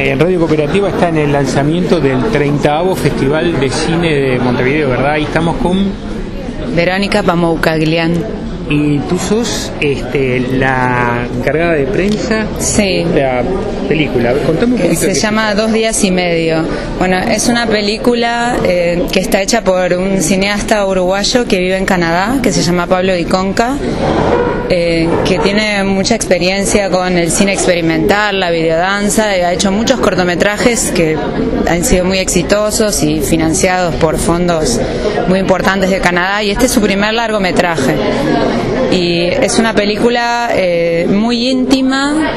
en Radio Cooperativa está en el lanzamiento del 30º Festival de Cine de Montevideo, ¿verdad? Ahí estamos con Verónica Pamoucaglian. Y tú sos la encargada de prensa sí. de la película. Contame un poquito. Se llama 2 días y medio. Bueno, es una película que está hecha por un cineasta uruguayo que vive en Canadá, que se llama Pablo Di Conca, que tiene mucha experiencia con el cine experimental, la videodanza, y ha hecho muchos cortometrajes que han sido muy exitosos y financiados por fondos muy importantes de Canadá, y este es su primer largometraje. Y es una película muy íntima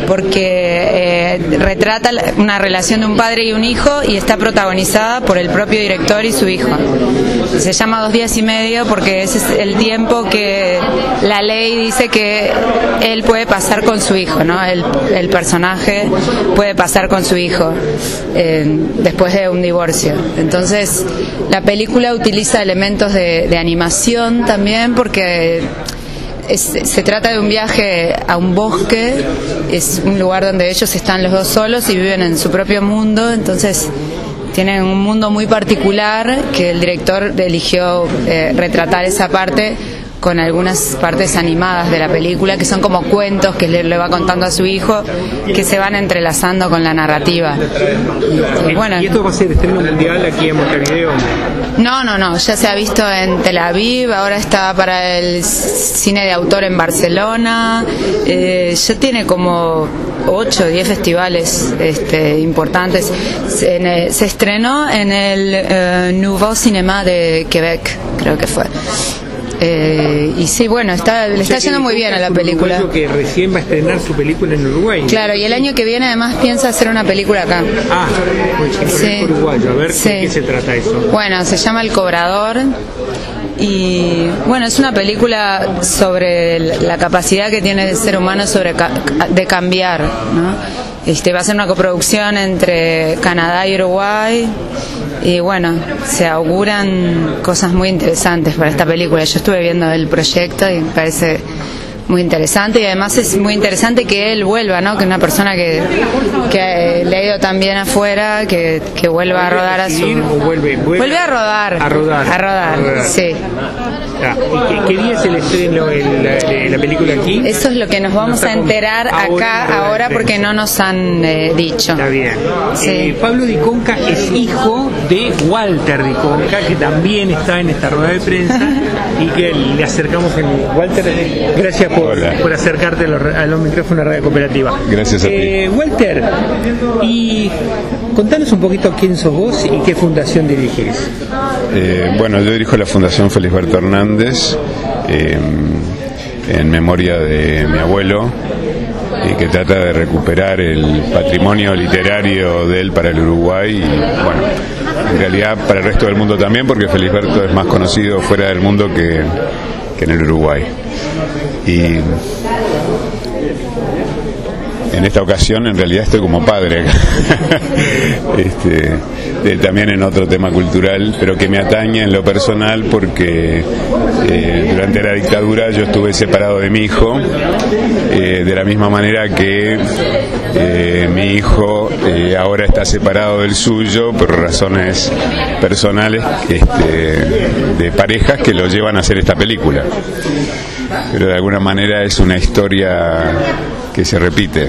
porque retrata una relación de un padre y un hijo y está protagonizada por el propio director y su hijo. Se llama 2 días y medio porque ese es el tiempo que la ley dice que él puede pasar con su hijo, ¿no? El personaje puede pasar con su hijo después de un divorcio. Entonces la película utiliza elementos de animación también porque se trata de un viaje a un bosque, es un lugar donde ellos están los dos solos y viven en su propio mundo, entonces tienen un mundo muy particular que el director eligió retratar esa parte con algunas partes animadas de la película que son como cuentos que le va contando a su hijo que se van entrelazando con la narrativa. Bueno, ¿y esto va a ser estreno mundial aquí en Montevideo? No, ya se ha visto en Tel Aviv, ahora está para el cine de autor en Barcelona, ya tiene como 8 o 10 festivales importantes. Se estrenó en el Nouveau Cinéma de Quebec, creo que fue. Y sí, bueno, le está yendo muy bien a la película. Que recién va a estrenar su película en Uruguay. Claro, y el año que viene además piensa hacer una película acá. Ah, pues sí. Uruguayo, a ver, sí. ¿De qué se trata eso? Bueno, se llama El Cobrador. Y bueno, es una película sobre la capacidad que tiene el ser humano de cambiar, ¿no? Va a ser una coproducción entre Canadá y Uruguay. Y bueno, se auguran cosas muy interesantes para esta película. Yo estuve viendo el proyecto y me parece muy interesante, y además es muy interesante que él vuelva, ¿no? Que una persona que le ha ido tan bien afuera, que vuelva a rodar a su... Vuelve a rodar. A rodar, sí. ¿Y qué día es el estreno de la película aquí? Eso es lo que nos vamos a enterar acá ahora porque no nos han dicho. Está bien. Sí. Pablo Di Conca es hijo de Walter Di Conca, que también está en esta rueda de prensa y que le acercamos Walter, gracias por acercarte a los micrófonos de Radio Cooperativa. Gracias a ti. Walter, y contanos un poquito quién sos vos y qué fundación dirigís. Bueno, yo dirijo la Fundación Felisberto Hernández en memoria de mi abuelo, y que trata de recuperar el patrimonio literario de él para el Uruguay y, bueno, en realidad para el resto del mundo también, porque Felisberto es más conocido fuera del mundo que en el Uruguay. Y en esta ocasión en realidad estoy como padre también en otro tema cultural, pero que me atañe en lo personal porque durante la dictadura yo estuve separado de mi hijo, de la misma manera que mi hijo ahora está separado del suyo por razones personales de parejas que lo llevan a hacer esta película, pero de alguna manera es una historia que se repite.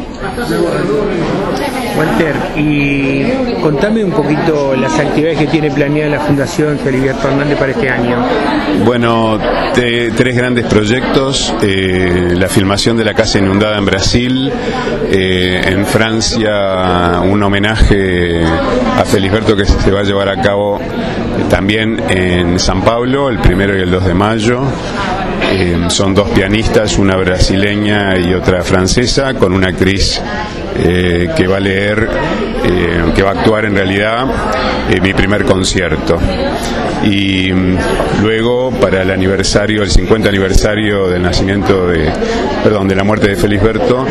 Walter, y contame un poquito las actividades que tiene planeada la Fundación Felisberto Hernández para este año. Bueno, 3 grandes proyectos: la filmación de la casa inundada en Brasil, en Francia un homenaje a Felisberto que se va a llevar a cabo también en San Pablo el 1 y el 2 de mayo. Son 2 pianistas, una brasileña y otra francesa, con una actriz que va a leer, que va a actuar en realidad mi primer concierto. Y luego, para el aniversario, el 50 aniversario del nacimiento de la muerte de Felisberto,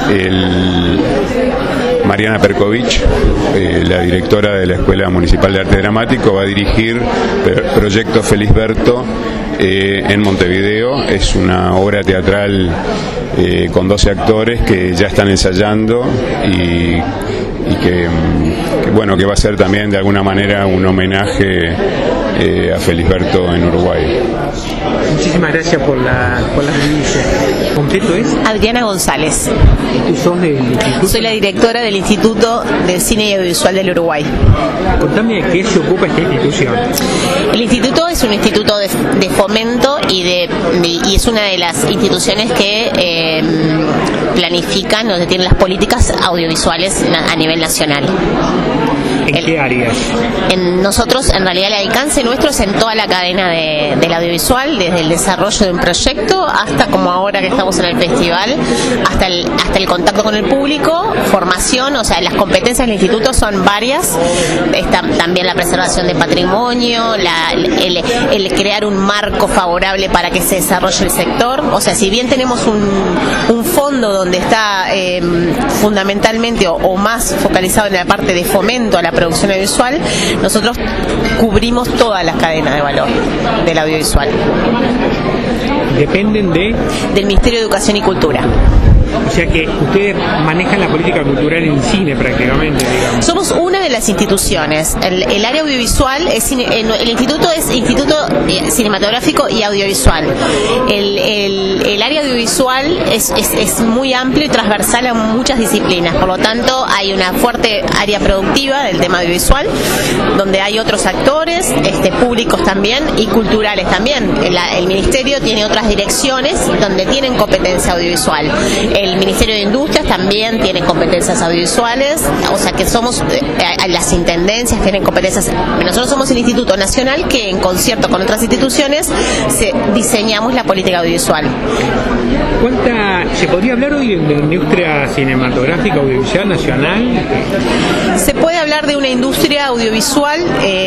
Mariana Perkovich, la directora de la Escuela Municipal de Arte Dramático, va a dirigir Proyecto Felisberto en Montevideo. Es una obra teatral con 12 actores que ya están ensayando que va a ser también de alguna manera un homenaje a Felisberto en Uruguay. Muchísimas gracias por la primicia. ¿Completo es? Adriana González. ¿Tú sos del instituto? Soy la directora del Instituto del Cine y Audiovisual del Uruguay. Contame de qué se ocupa esta institución. El instituto es un instituto de fomento y es una de las instituciones que planifican, donde tienen las políticas audiovisuales a nivel nacional. ¿En qué áreas? Nosotros, en realidad, el alcance nuestro es en toda la cadena del audiovisual, desde el desarrollo de un proyecto hasta, como ahora que estamos en el festival, hasta el contacto con el público, formación, o sea, las competencias del instituto son varias. Está también la preservación de patrimonio, el crear un marco favorable para que se desarrolle el sector. O sea, si bien tenemos un fondo donde está fundamentalmente o más focalizado en la parte de fomento a la producción audiovisual, nosotros cubrimos todas las cadenas de valor del audiovisual. ¿Dependen del Ministerio de Educación y Cultura? O sea que ustedes manejan la política cultural en cine prácticamente, digamos. Somos una de las instituciones. El área audiovisual, el instituto es Instituto Cinematográfico y Audiovisual. El área audiovisual es muy amplio y transversal a muchas disciplinas. Por lo tanto, hay una fuerte área productiva del tema audiovisual, donde hay otros actores, públicos también y culturales también. El Ministerio tiene otras direcciones donde tienen competencia audiovisual. El Ministerio de Industrias también tiene competencias audiovisuales, o sea que somos las intendencias tienen competencias. Nosotros somos el Instituto Nacional que, en concierto con otras instituciones, diseñamos la política audiovisual. ¿Se podría hablar hoy de la industria cinematográfica audiovisual nacional? Se puede hablar de una industria audiovisual,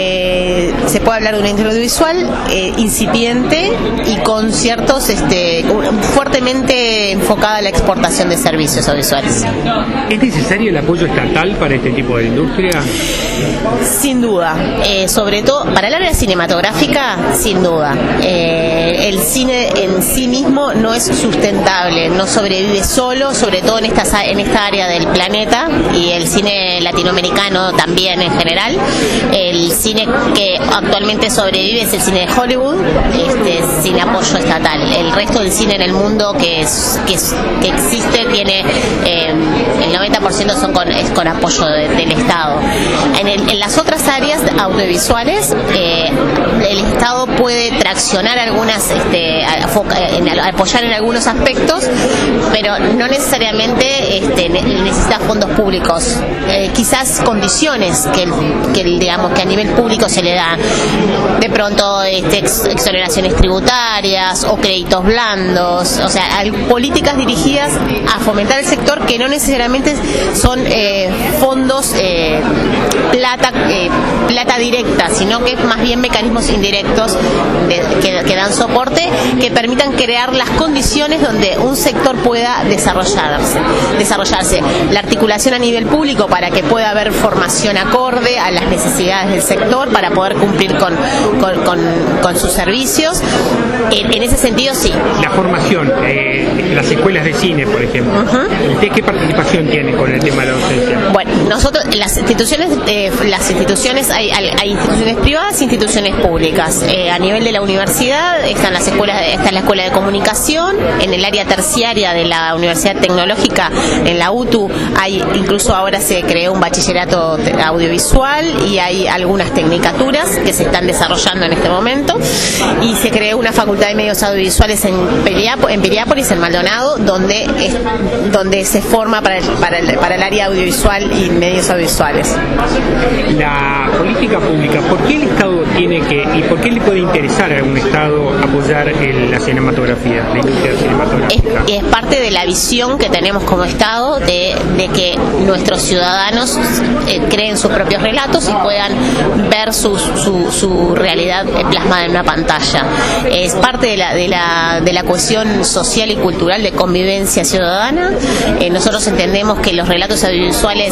incipiente y con ciertos fuertemente enfocada a la exportación de servicios audiovisuales. ¿Es necesario el apoyo estatal para este tipo de industria? Sin duda, sobre todo para el área cinematográfica, sin duda. El cine en sí mismo no es sustentable, no sobrevive solo, sobre todo en esta área del planeta, y el cine latinoamericano también en general. El cine que actualmente sobrevive es el cine de Hollywood, sin apoyo estatal. El resto del cine en el mundo que existe tiene el 90% es con apoyo del Estado. En las otras áreas audiovisuales, el Estado puede traccionar algunas, apoyar en algunos aspectos, pero no necesariamente necesita fondos públicos. Quizás condiciones que a nivel público se le da, de pronto exoneraciones tributarias o créditos blandos, o sea, hay políticas dirigidas a fomentar el sector que no necesariamente son fondos plata directa, sino que más bien mecanismos indirectos que dan soporte, que permitan crear las condiciones donde un sector pueda desarrollarse. La articulación a nivel público para que pueda haber formación acorde a las necesidades del sector para poder cumplir con sus servicios. En ese sentido, sí. La formación, las escuelas de cine, por ejemplo. ¿Usted qué participación tiene con el tema de la docencia? Bueno, nosotros, las instituciones hay instituciones privadas e instituciones públicas. A nivel de la universidad está la Escuela de Comunicación. En el área terciaria de la Universidad Tecnológica, en la UTU, incluso ahora se creó un bachillerato audiovisual y hay algunas tecnicaturas que se están desarrollando en este momento, y se creó una facultad de medios audiovisuales en Piriápolis, en Maldonado, donde se forma para el área audiovisual y medios audiovisuales. La política pública, ¿por qué el Estado y por qué le puede interesar a un Estado apoyar la cinematografía, la industria cinematográfica? Es parte de la visión que tenemos como Estado de que nuestros ciudadanos creen sus propios relatos y puedan ver su realidad plasmada en una pantalla. Es parte de la cohesión social y cultural de convivencia ciudadana. Nosotros entendemos que los relatos audiovisuales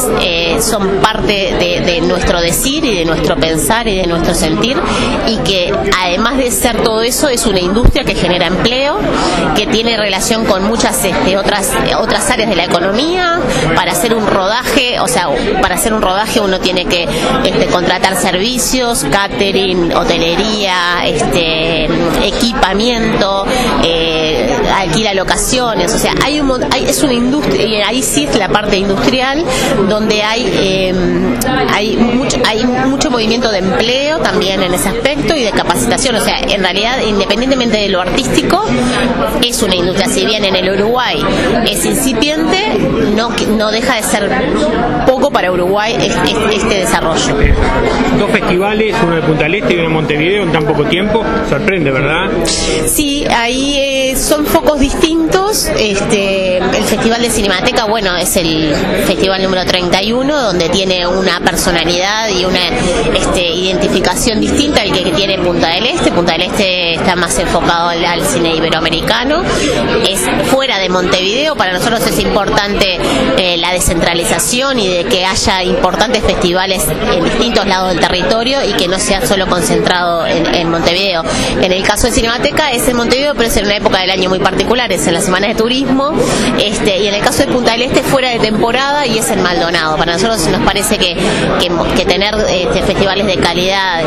entonces son parte de nuestro decir y de nuestro pensar y de nuestro sentir, y que además de ser todo eso es una industria que genera empleo, que tiene relación con muchas otras áreas de la economía. Para hacer un rodaje, uno tiene que contratar servicios, catering, hotelería, equipamiento, alquila locaciones, o sea, es una industria, y ahí sí es la parte industrial donde hay mucho movimiento de empleo también en ese aspecto y de capacitación. O sea, en realidad, independientemente de lo artístico, es una industria. Si bien en el Uruguay es incipiente, no deja de ser poco para Uruguay este desarrollo. Dos festivales, uno de Punta del Este y uno de Montevideo en tan poco tiempo, sorprende, ¿verdad? Sí, ahí son focos distintos. El Festival de Cinemateca, bueno, es el festival número 31, donde tiene una personalidad y una identificación distinta al que tiene Punta del Este. Punta del Este está más enfocado al cine iberoamericano, es fuera de Montevideo. Para nosotros es importante la descentralización y de que haya importantes festivales en distintos lados del territorio y que no sea solo concentrado en Montevideo. En el caso de Cinemateca es en Montevideo, pero es en una época del año muy particular, es en las semanas de turismo, y en el caso de Punta del Este fuera de temporada y es en Maldonado. Para nosotros nos parece que tener festivales de calidad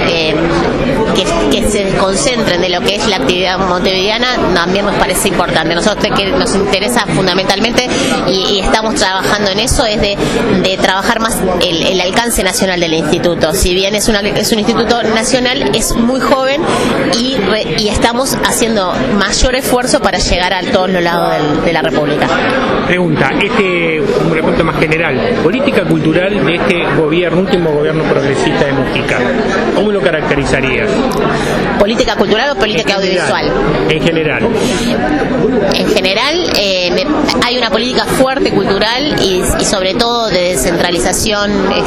que se concentren de lo que es la actividad montevideana también nos parece importante. Nosotros que nos interesa fundamentalmente y estamos trabajando en eso es de trabajar más el alcance nacional del instituto. Si bien es un instituto nacional, es muy joven y estamos haciendo mayor esfuerzo para llegar a todos los lados de la República. Pregunta, un pregunta más general, política cultural de este último gobierno progresista de Mujica, ¿cómo lo caracterizarías? ¿Política cultural o política audiovisual? En general. En general, hay una política fuerte cultural y sobre todo de descentralización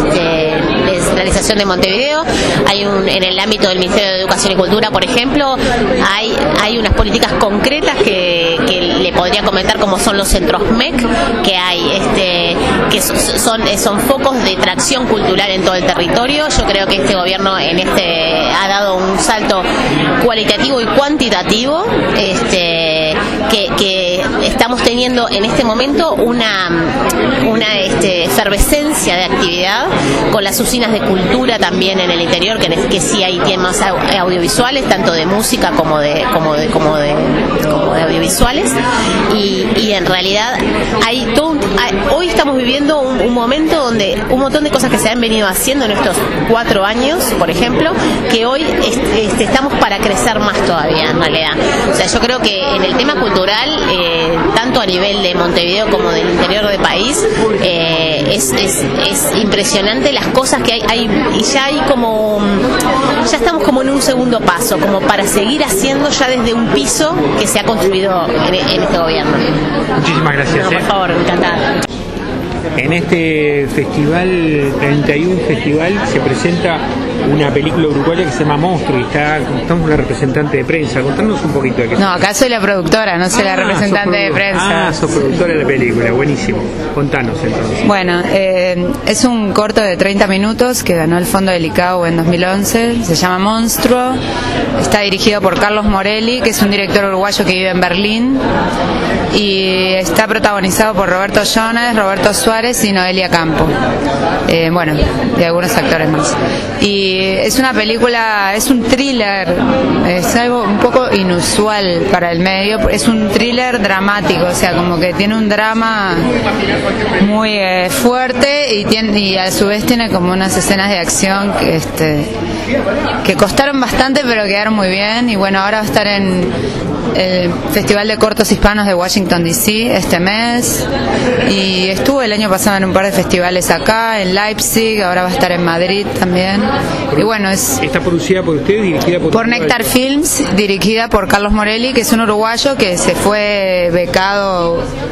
de Montevideo. En el ámbito del Ministerio de Educación y Cultura, por ejemplo, hay unas políticas concretas que le podría comentar, como son los centros MEC, que hay que son focos de tracción cultural en todo el territorio. Yo creo que este gobierno ha dado un salto cualitativo y cuantitativo, que estamos teniendo en este momento una efervescencia de actividad con las usinas de cultura también en el interior, que sí hay temas audiovisuales, tanto de música como de audiovisuales, y en realidad hoy estamos viviendo un momento donde un montón de cosas que se han venido haciendo en estos 4 años, por ejemplo, que hoy estamos para crecer más todavía, en realidad. O sea, yo creo que en el tema cultural, tanto a nivel de Montevideo como del interior del país, es impresionante las cosas que hay y ya estamos como en un segundo paso, como para seguir haciendo ya desde un piso que se ha construido en este gobierno. Muchísimas gracias. No, por favor, encantada. En este festival, 31 festival, se presenta una película uruguaya que se llama Monstruo y estamos una representante de prensa. Contanos un poquito de qué. No, acá soy la productora, no soy la representante de prensa. Sos productora de la película, buenísimo. Contanos entonces. Bueno, es un corto de 30 minutos que ganó el Fondo del ICAO en 2011, se llama Monstruo, está dirigido por Carlos Morelli, que es un director uruguayo que vive en Berlín, y está protagonizado por Roberto Jones, Roberto Suárez y Noelia Campo, y algunos actores más. Y es una película, es un thriller, es algo un poco inusual para el medio, es un thriller dramático, o sea, como que tiene un drama muy fuerte y a su vez tiene como unas escenas de acción que costaron bastante pero quedaron muy bien. Y bueno, ahora va a estar en el Festival de Cortos Hispanos de Washington DC este mes, y estuvo el año pasado en un par de festivales acá, en Leipzig, ahora va a estar en Madrid también. Y bueno, ¿está producida por ustedes, dirigida por Nectar Films, dirigida por Carlos Morelli, que es un uruguayo que se fue becado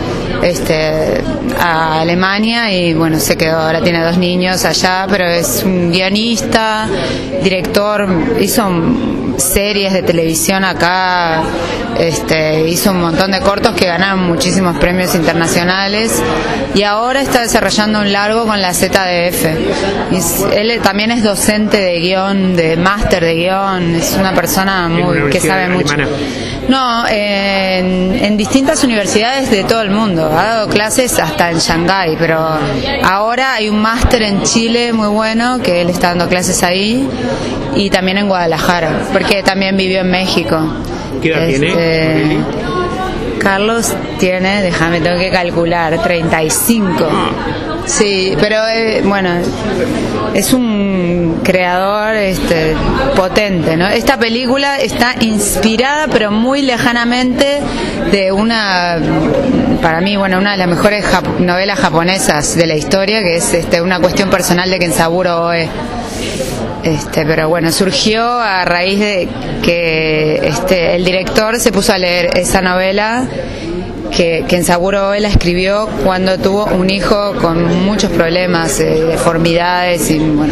a Alemania y bueno, se quedó, ahora tiene 2 niños allá, pero es un guionista, director, hizo series de televisión acá, hizo un montón de cortos que ganaron muchísimos premios internacionales y ahora está desarrollando un largo con la ZDF. Él también es docente de guión, de máster de guión, es una persona que sabe mucho. No, en distintas universidades de todo el mundo. Ha dado clases hasta en Shanghái, pero ahora hay un máster en Chile muy bueno que él está dando clases ahí y también en Guadalajara, porque también vivió en México. ¿Qué edad tiene? Carlos tiene, tengo que calcular, 35. Sí, pero bueno, es un creador potente, ¿no? Esta película está inspirada, pero muy lejanamente, de para mí, bueno, una de las mejores novelas japonesas de la historia, que es una cuestión personal de Kenzaburo Oe. Pero bueno, surgió a raíz de que el director se puso a leer esa novela que Kenzaburo Oe la escribió cuando tuvo un hijo con muchos problemas, deformidades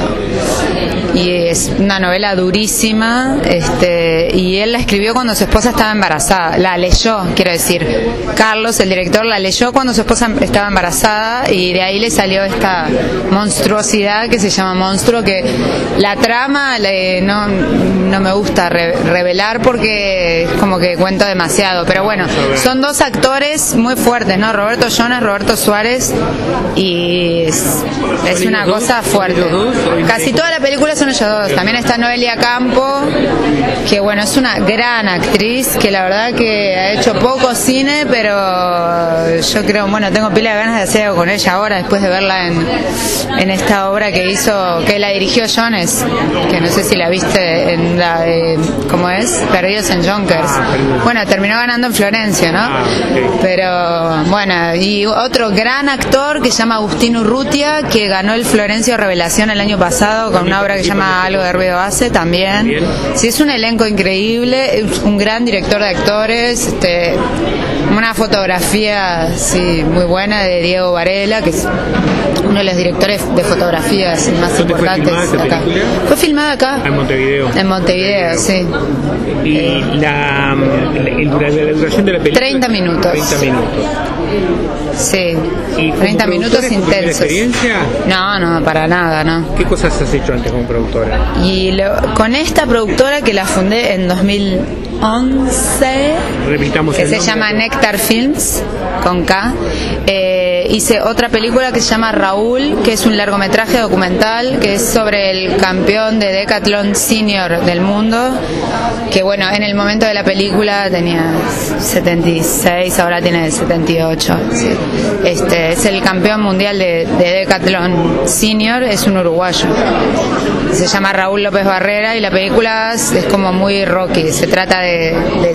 y es una novela durísima, y él la escribió cuando su esposa estaba embarazada, la leyó, quiero decir, Carlos, el director, la leyó cuando su esposa estaba embarazada y de ahí le salió esta monstruosidad que se llama Monstruo, que la trama no me gusta revelar porque es como que cuento demasiado, pero bueno, son 2 actores muy fuertes, ¿no? Roberto Jonas, Roberto Suárez, y es una cosa fuerte. Casi toda la película son ellos 2. También está Noelia Campo, que bueno, es una gran actriz, que la verdad que ha hecho poco cine, pero yo creo, bueno, tengo pila de ganas de hacer algo con ella ahora, después de verla en esta obra que hizo, que la dirigió Jones, que no sé si la viste en la de, ¿cómo es? Perdidos en Yonkers. Bueno, terminó ganando en Florencia, ¿no? Pero bueno, y otro gran actor que se llama Agustín Urrutia, que ganó el Florencio Revelación el año pasado con una obra que se llama Algo de ruido hace también. Sí, es un elenco increíble, un gran director de actores, una fotografía muy buena de Diego Varela, que es uno de los directores de fotografías más importantes acá. Fue filmada acá. En Montevideo. En Montevideo, sí. Y la duración de la película. 30 minutos. 30 minutos. Sí. ¿Y 30 minutos intensos. ¿Experiencia? No, para nada, ¿no? ¿Qué cosas has hecho antes como productora? Y con esta productora que la fundé en 2011, repitamos, que se llama Néctar Films, con K, hice otra película que se llama Raúl, que es un largometraje documental, que es sobre el campeón de Decathlon Senior del mundo, que bueno, en el momento de la película tenía 76, ahora tiene 78. Sí. Es el campeón mundial de Decathlon Senior, es un uruguayo. Se llama Raúl López Barrera y la película es como muy rocky, se trata de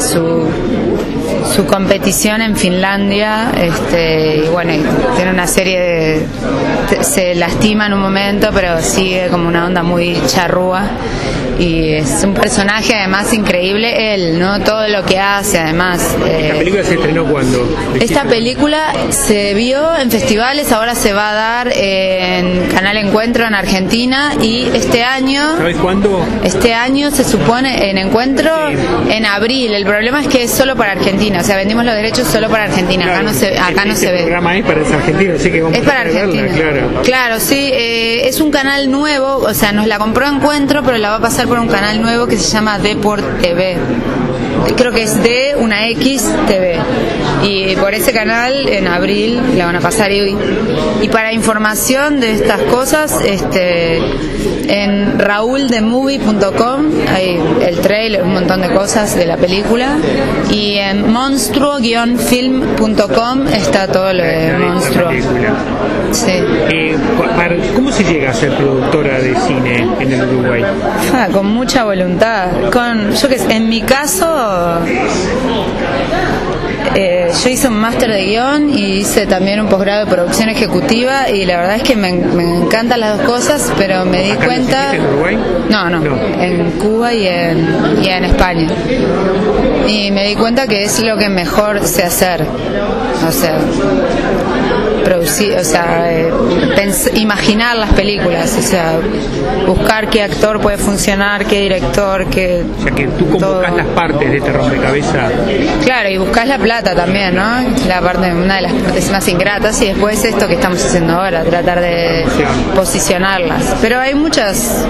su competición en Finlandia, y bueno, tiene una serie de, se lastima en un momento, pero sigue como una onda muy charrúa, y es un personaje además increíble él, ¿no? Todo lo que hace además. ¿Esta película se estrenó cuándo? Esta película se vio en festivales, ahora se va a dar en Canal Encuentro en Argentina, y este año... ¿Sabes cuándo? Este año se supone en Encuentro, sí, en abril. El problema es que es solo para Argentina, o sea, vendimos los derechos solo para Argentina, claro, acá no se ve. El programa es para Argentina, así que vamos es para Argentina. Verla, claro, sí, es un canal nuevo, o sea, nos la compró Encuentro, pero la va a pasar por un canal nuevo que se llama Deport TV. Creo que es de una X TV, y por ese canal en abril la van a pasar, y para información de estas cosas, en rauldemovie.com hay el trailer, un montón de cosas de la película, y en monstruo-film.com está todo lo de Monstruo. Sí. ¿Cómo se llega a ser productora de cine en el Uruguay? Con mucha voluntad, yo que sé, en mi caso, yo hice un máster de guión y hice también un posgrado de producción ejecutiva, y la verdad es que me encantan las dos cosas, pero me di cuenta... ¿En Uruguay? No, en Cuba y en España. Y me di cuenta que es lo que mejor sé hacer. O sea, producir, o sea, imaginar las películas, o sea, buscar qué actor puede funcionar, qué director, qué... O sea, que tú convocás las partes de este rompecabezas. Claro, y buscás la plata también, ¿no? Una de las partes más ingratas, y después esto que estamos haciendo ahora, tratar de posicionarlas. Pero hay muchos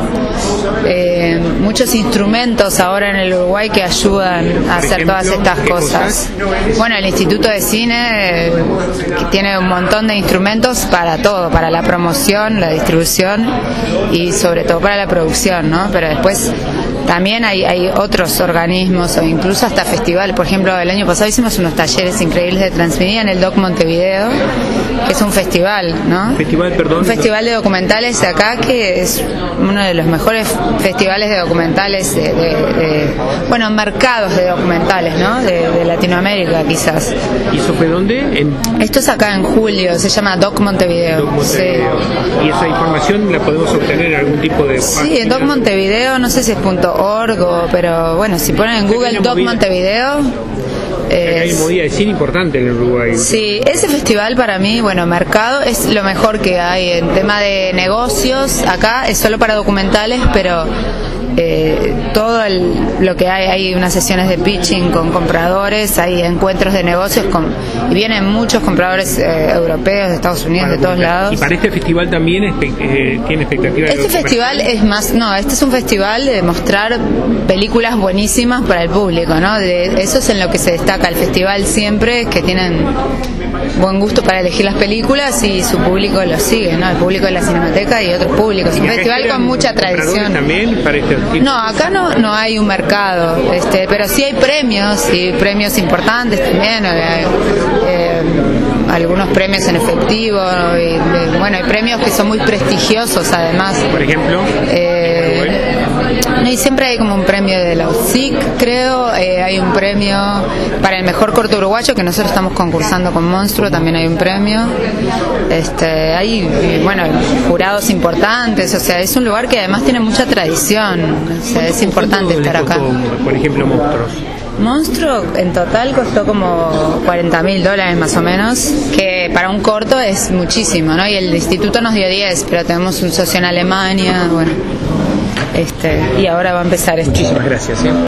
instrumentos ahora en el Uruguay que ayudan a hacer todas estas cosas. Bueno, el Instituto de Cine que tiene un montón de instrumentos para todo, para la promoción, la distribución y sobre todo para la producción, ¿no? Pero después también hay otros organismos o incluso hasta festivales. Por ejemplo, el año pasado hicimos unos talleres increíbles de transmedia en el Doc Montevideo, que es un festival, ¿no? Un festival de documentales acá, que es uno de los mejores festivales de documentales, bueno, mercados de documentales, ¿no? De Latinoamérica, quizás. ¿Y eso fue dónde? Esto es acá en julio, se llama Doc Montevideo. Doc Montevideo. Sí. ¿Y esa información la podemos obtener en algún tipo de...? Sí, en Doc Montevideo, no sé si es .org, pero bueno, si ponen en Google Doc Montevideo... Hay una movida de cine importante en el Uruguay. Sí, ese festival para mí, bueno, mercado es lo mejor que hay en tema de negocios. Acá es solo para documentales, pero todo lo que hay unas sesiones de pitching con compradores, hay encuentros de negocios y vienen muchos compradores europeos, de Estados Unidos, de todos lados. Y para este festival también tiene expectativas. Este festival es más, este es un festival de mostrar películas buenísimas para el público, ¿no? Eso es en lo que se destaca el festival siempre, que tienen buen gusto para elegir las películas y su público lo sigue, ¿no? El público de la Cinemateca y otros públicos. Es un festival con mucha tradición. También para este tipo? No, acá no hay un mercado, pero sí hay premios, y premios importantes también. Algunos premios en efectivo, y bueno, hay premios que son muy prestigiosos además. Por ejemplo, y siempre hay como un premio de la UCIC, creo. Hay un premio para el mejor corto uruguayo, que nosotros estamos concursando con Monstruo, también hay un premio. Hay, bueno, jurados importantes, o sea, es un lugar que además tiene mucha tradición, o sea, es importante estar acá. Por ejemplo, Monstruo en total costó como $40.000 más o menos, que para un corto es muchísimo, ¿no? Y el instituto nos dio 10, pero tenemos un socio en Alemania, bueno, y ahora va a empezar Muchísimas gracias.